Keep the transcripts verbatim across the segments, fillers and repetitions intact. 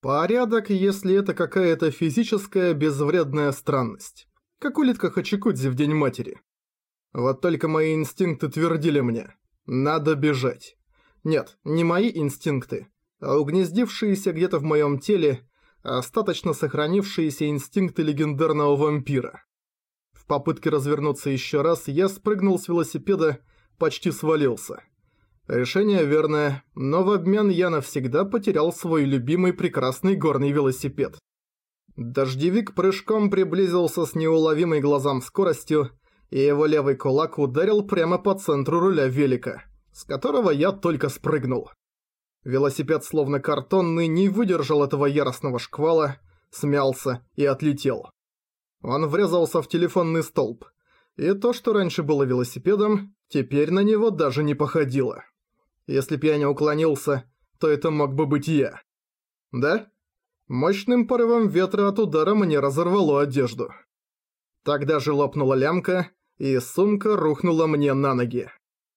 Порядок, если это какая-то физическая безвредная странность. Как улитка Хачикудзи в День Матери. Вот только мои инстинкты твердили мне: надо бежать. Нет, не мои инстинкты, а угнездившиеся где-то в моем теле, остаточно сохранившиеся инстинкты легендарного вампира. В попытке развернуться еще раз я спрыгнул с велосипеда, почти свалился. Решение верное, но в обмен я навсегда потерял свой любимый прекрасный горный велосипед. Дождевик прыжком приблизился с неуловимой глазам скоростью, и его левый кулак ударил прямо по центру руля велика, с которого я только спрыгнул. Велосипед, словно картонный, не выдержал этого яростного шквала, смялся и отлетел. Он врезался в телефонный столб, и то, что раньше было велосипедом, теперь на него даже не походило. Если б я не уклонился, то это мог бы быть я. Да? Мощным порывом ветра от удара мне разорвало одежду. Тогда же лопнула лямка, и сумка рухнула мне на ноги.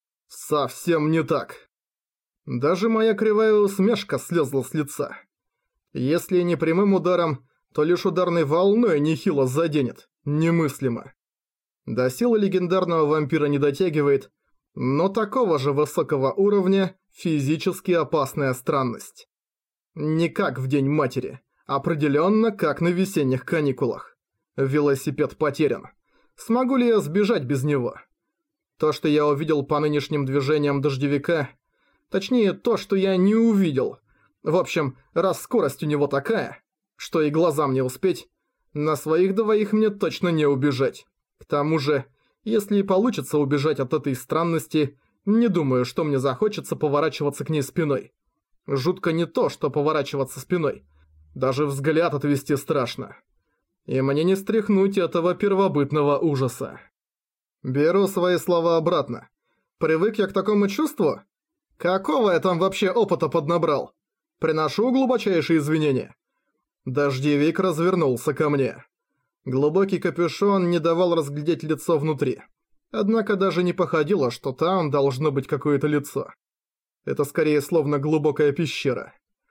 Совсем не так. Даже моя кривая усмешка слезла с лица. Если не прямым ударом, то лишь ударной волной нехило заденет. Немыслимо. До силы легендарного вампира не дотягивает, но такого же высокого уровня физически опасная странность. Не как в День Матери, определенно как на весенних каникулах. Велосипед потерян. Смогу ли я сбежать без него? То, что я увидел по нынешним движениям дождевика, точнее то, что я не увидел. В общем, раз скорость у него такая, что и глазам не успеть, на своих двоих мне точно не убежать. К тому же, если и получится убежать от этой странности, не думаю, что мне захочется поворачиваться к ней спиной. Жутко не то, что поворачиваться спиной. Даже взгляд отвести страшно. И мне не стряхнуть этого первобытного ужаса. Беру свои слова обратно. Привык я к такому чувству? Какого я там вообще опыта поднабрал? Приношу глубочайшие извинения. Дождевик развернулся ко мне. Глубокий капюшон не давал разглядеть лицо внутри. Однако даже не походило, что там должно быть какое-то лицо. Это скорее словно глубокая пещера.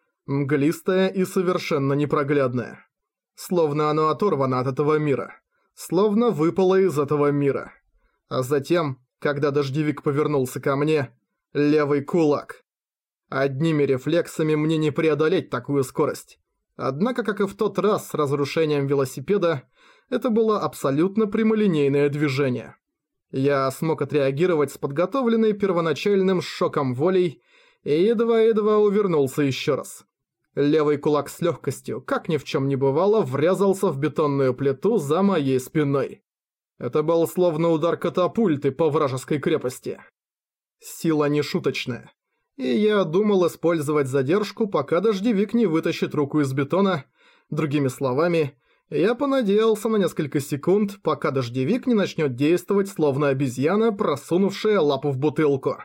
Мглистая и совершенно непроглядная. Словно оно оторвано от этого мира. Словно выпало из этого мира. А затем, когда дождевик повернулся ко мне, левый кулак. Одними рефлексами мне не преодолеть такую скорость. Однако, как и в тот раз с разрушением велосипеда, это было абсолютно прямолинейное движение. Я смог отреагировать с подготовленной первоначальным шоком волей и едва-едва увернулся еще раз. Левый кулак с легкостью, как ни в чем не бывало, врезался в бетонную плиту за моей спиной. Это был словно удар катапульты по вражеской крепости. Сила нешуточная. И я думал использовать задержку, пока дождевик не вытащит руку из бетона. Другими словами, я понадеялся на несколько секунд, пока дождевик не начнет действовать, словно обезьяна, просунувшая лапу в бутылку.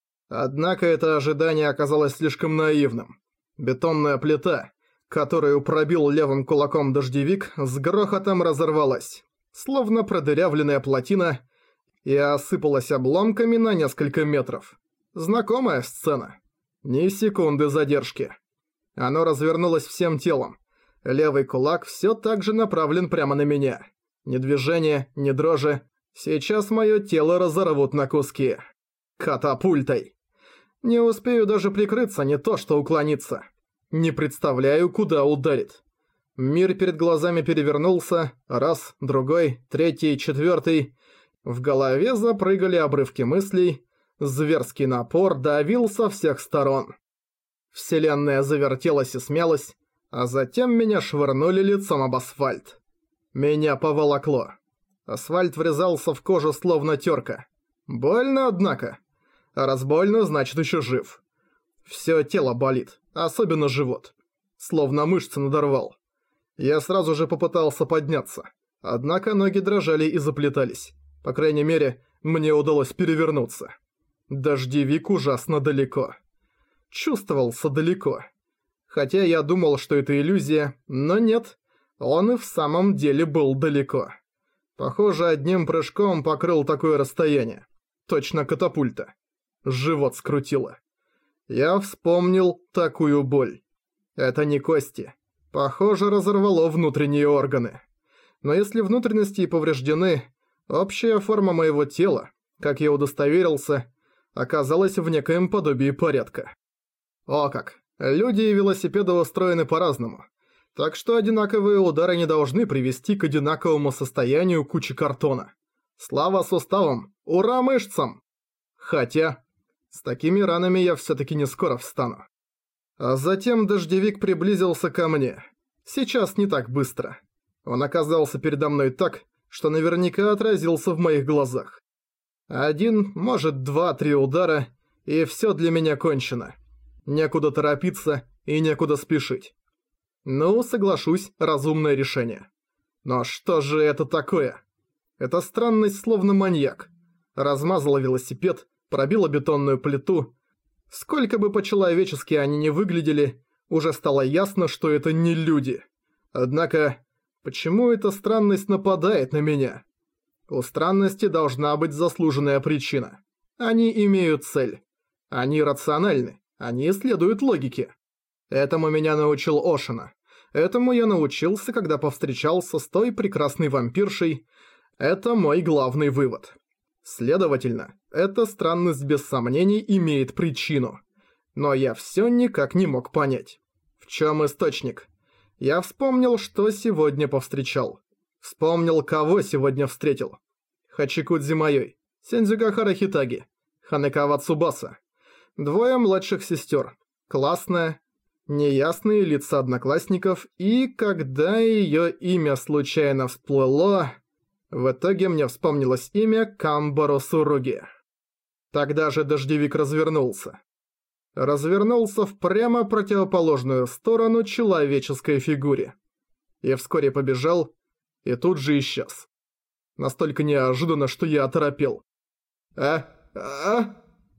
Однако это ожидание оказалось слишком наивным. Бетонная плита, которую пробил левым кулаком дождевик, с грохотом разорвалась, словно продырявленная плотина, и осыпалась обломками на несколько метров. Знакомая сцена. Ни секунды задержки. Оно развернулось всем телом. Левый кулак все так же направлен прямо на меня. Ни движения, ни дрожи. Сейчас мое тело разорвут на куски. Катапультой. Не успею даже прикрыться, не то что уклониться. Не представляю, куда ударит. Мир перед глазами перевернулся. Раз, другой, третий, четвертый. В голове запрыгали обрывки мыслей. Зверский напор давил со всех сторон. Вселенная завертелась и смялась, а затем меня швырнули лицом об асфальт. Меня поволокло. Асфальт врезался в кожу словно терка. Больно, однако. А раз больно, значит еще жив. Все тело болит, особенно живот. Словно мышцы надорвал. Я сразу же попытался подняться. Однако ноги дрожали и заплетались. По крайней мере, мне удалось перевернуться. Дождевик ужасно далеко. Чувствовался далеко. Хотя я думал, что это иллюзия, но нет. Он и в самом деле был далеко. Похоже, одним прыжком покрыл такое расстояние. Точно катапульта. Живот скрутило. Я вспомнил такую боль. Это не кости. Похоже, разорвало внутренние органы. Но если внутренности и повреждены, общая форма моего тела, как я удостоверился, оказалась в некоем подобии порядка. О как! Люди и велосипеды устроены по-разному. Так что одинаковые удары не должны привести к одинаковому состоянию кучи картона. Слава суставам! Ура мышцам! Хотя, с такими ранами я всё-таки не скоро встану. А затем дождевик приблизился ко мне. Сейчас не так быстро. Он оказался передо мной так, что наверняка отразился в моих глазах. Один, может, два-три удара, и всё для меня кончено. Некуда торопиться и некуда спешить. Ну, соглашусь, разумное решение. Но что же это такое? Эта странность словно маньяк. Размазала велосипед, пробила бетонную плиту. Сколько бы по-человечески они ни выглядели, уже стало ясно, что это не люди. Однако, почему эта странность нападает на меня? У странности должна быть заслуженная причина. Они имеют цель. Они рациональны. Они следуют логике. Этому меня научил Ошина. Этому я научился, когда повстречался с той прекрасной вампиршей. Это мой главный вывод. Следовательно, эта странность без сомнений имеет причину. Но я всё никак не мог понять. В чём источник? Я вспомнил, что сегодня повстречал. Вспомнил, кого сегодня встретил. Хачикудзи Майой, Синдзюгахара Хитаги, Ханекава Цубаса. Двое младших сестер. Классная. Неясные лица одноклассников, и когда её имя случайно всплыло... В итоге мне вспомнилось имя Камбаро Суруги. Тогда же дождевик развернулся. Развернулся в прямо противоположную сторону человеческой фигуре. И вскоре побежал, и тут же исчез. Настолько неожиданно, что я оторопел. А? А?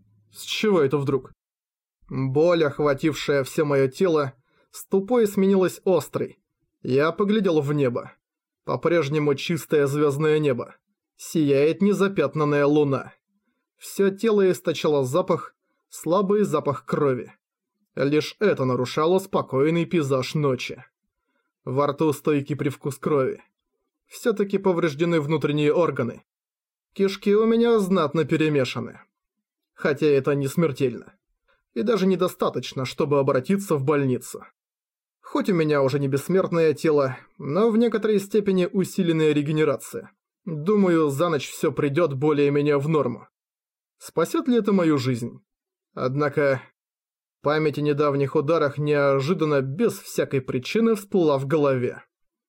С чего это вдруг? Боль, охватившая все мое тело, с тупой сменилась острой. Я поглядел в небо. По-прежнему чистое звездное небо. Сияет незапятнанная луна. Все тело источало запах, слабый запах крови. Лишь это нарушало спокойный пейзаж ночи. Во рту стойкий привкус крови. Все-таки повреждены внутренние органы. Кишки у меня знатно перемешаны. Хотя это не смертельно. И даже недостаточно, чтобы обратиться в больницу. Хоть у меня уже не бессмертное тело, но в некоторой степени усиленная регенерация. Думаю, за ночь все придет более-менее в норму. Спасет ли это мою жизнь? Однако, память о недавних ударах неожиданно, без всякой причины, всплыла в голове.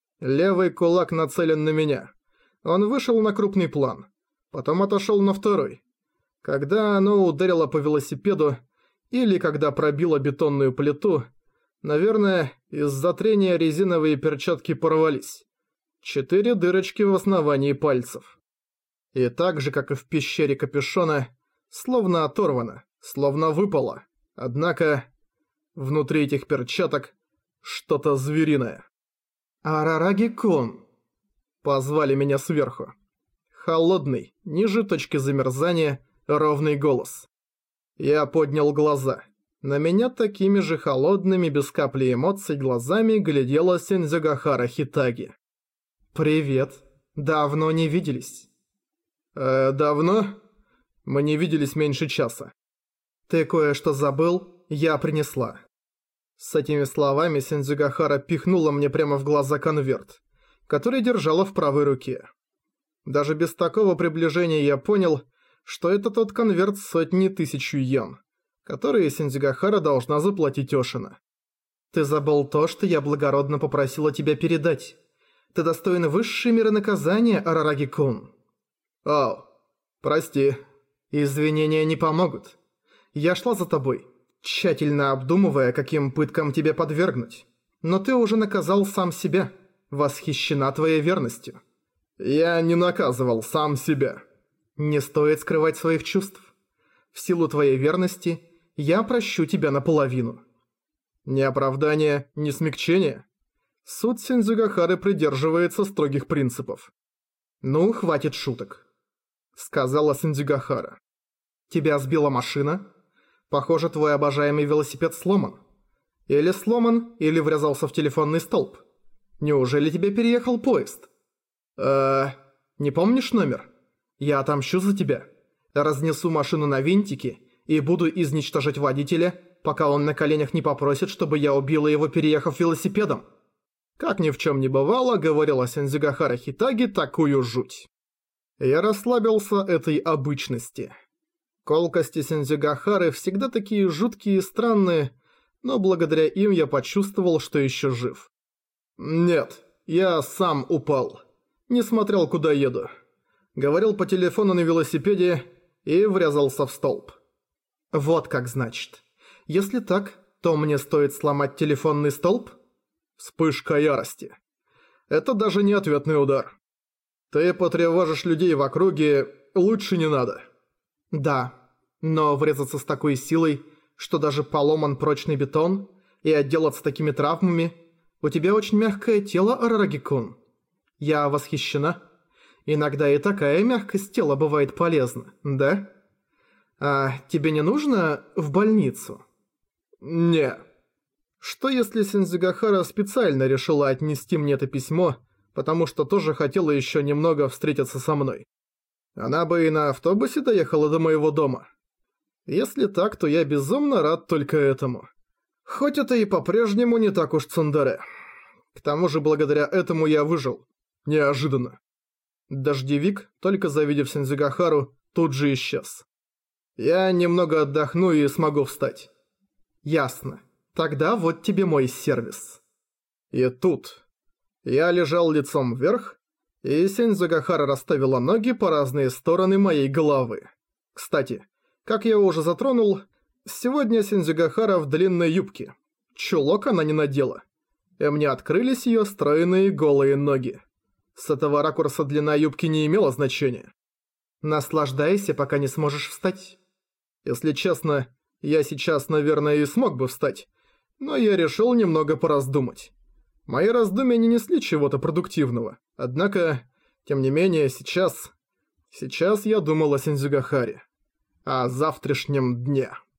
Левый кулак нацелен на меня. Он вышел на крупный план. Потом отошел на второй. Когда оно ударило по велосипеду, или когда пробило бетонную плиту, наверное, из-за трения резиновые перчатки порвались. Четыре дырочки в основании пальцев. И так же, как и в пещере капюшона, словно оторвано, словно выпало. Однако, внутри этих перчаток что-то звериное. «Арараги-кун!» Позвали меня сверху. Холодный, ниже точки замерзания, ровный голос. Я поднял глаза. На меня такими же холодными, без капли эмоций глазами глядела Синдзюгахара Хитаги. «Привет. Давно не виделись». «Э, давно? Мы не виделись меньше часа». «Ты кое-что забыл? Я принесла». С этими словами Синдзюгахара пихнула мне прямо в глаза конверт, который держала в правой руке. Даже без такого приближения я понял, что это тот конверт с сотни тысяч йен, которые Синдзюгахара должна заплатить Ошина. «Ты забыл то, что я благородно попросила тебя передать. Ты достоин высшей меры наказания, Арараги-кун». «О, прости». «Извинения не помогут. Я шла за тобой, тщательно обдумывая, каким пыткам тебя подвергнуть. Но ты уже наказал сам себя, восхищена твоей верностью». «Я не наказывал сам себя». «Не стоит скрывать своих чувств. В силу твоей верности я прощу тебя наполовину». Ни оправдание, ни смягчение. Суд Синдзюгахары придерживается строгих принципов. «Ну, хватит шуток», — сказала Синдзюгахара. «Тебя сбила машина? Похоже, твой обожаемый велосипед сломан. Или сломан, или врезался в телефонный столб. Неужели тебе переехал поезд? Э, не помнишь номер? Я отомщу за тебя. Разнесу машину на винтики и буду изничтожать водителя, пока он на коленях не попросит, чтобы я убила его, переехав велосипедом. Как ни в чем не бывало, говорила Сензюгахара Хитаги такую жуть. Я расслабился этой обычности. Колкости Сензюгахары всегда такие жуткие и странные, но благодаря им я почувствовал, что еще жив. Нет, я сам упал. Не смотрел, куда еду. Говорил по телефону на велосипеде и врезался в столб. Вот как значит. Если так, то мне стоит сломать телефонный столб? Вспышка ярости. Это даже не ответный удар. Ты потревожишь людей в округе, лучше не надо. Да, но врезаться с такой силой, что даже поломан прочный бетон, и отделаться такими травмами, у тебя очень мягкое тело, Арараги-кун. Я восхищена. Иногда и такая мягкость тела бывает полезна, да? А тебе не нужно в больницу? Не. Что если Сензюгахара специально решила отнести мне это письмо, потому что тоже хотела еще немного встретиться со мной? Она бы и на автобусе доехала до моего дома. Если так, то я безумно рад только этому. Хоть это и по-прежнему не так уж цундаре. К тому же благодаря этому я выжил. Неожиданно. Дождевик, только завидев Сензюгахару, тут же исчез. Я немного отдохну и смогу встать. Ясно. Тогда вот тебе мой сервис. И тут я лежал лицом вверх, и Сензюгахара расставила ноги по разные стороны моей головы. Кстати, как я уже затронул, сегодня Сензюгахара в длинной юбке. Чулок она не надела. И мне открылись ее стройные голые ноги. С этого ракурса длина юбки не имела значения. Наслаждайся, пока не сможешь встать. Если честно, я сейчас, наверное, и смог бы встать, но я решил немного пораздумать. Мои раздумья не несли чего-то продуктивного, однако, тем не менее, сейчас... Сейчас я думал о Сензюгахаре. О завтрашнем дне.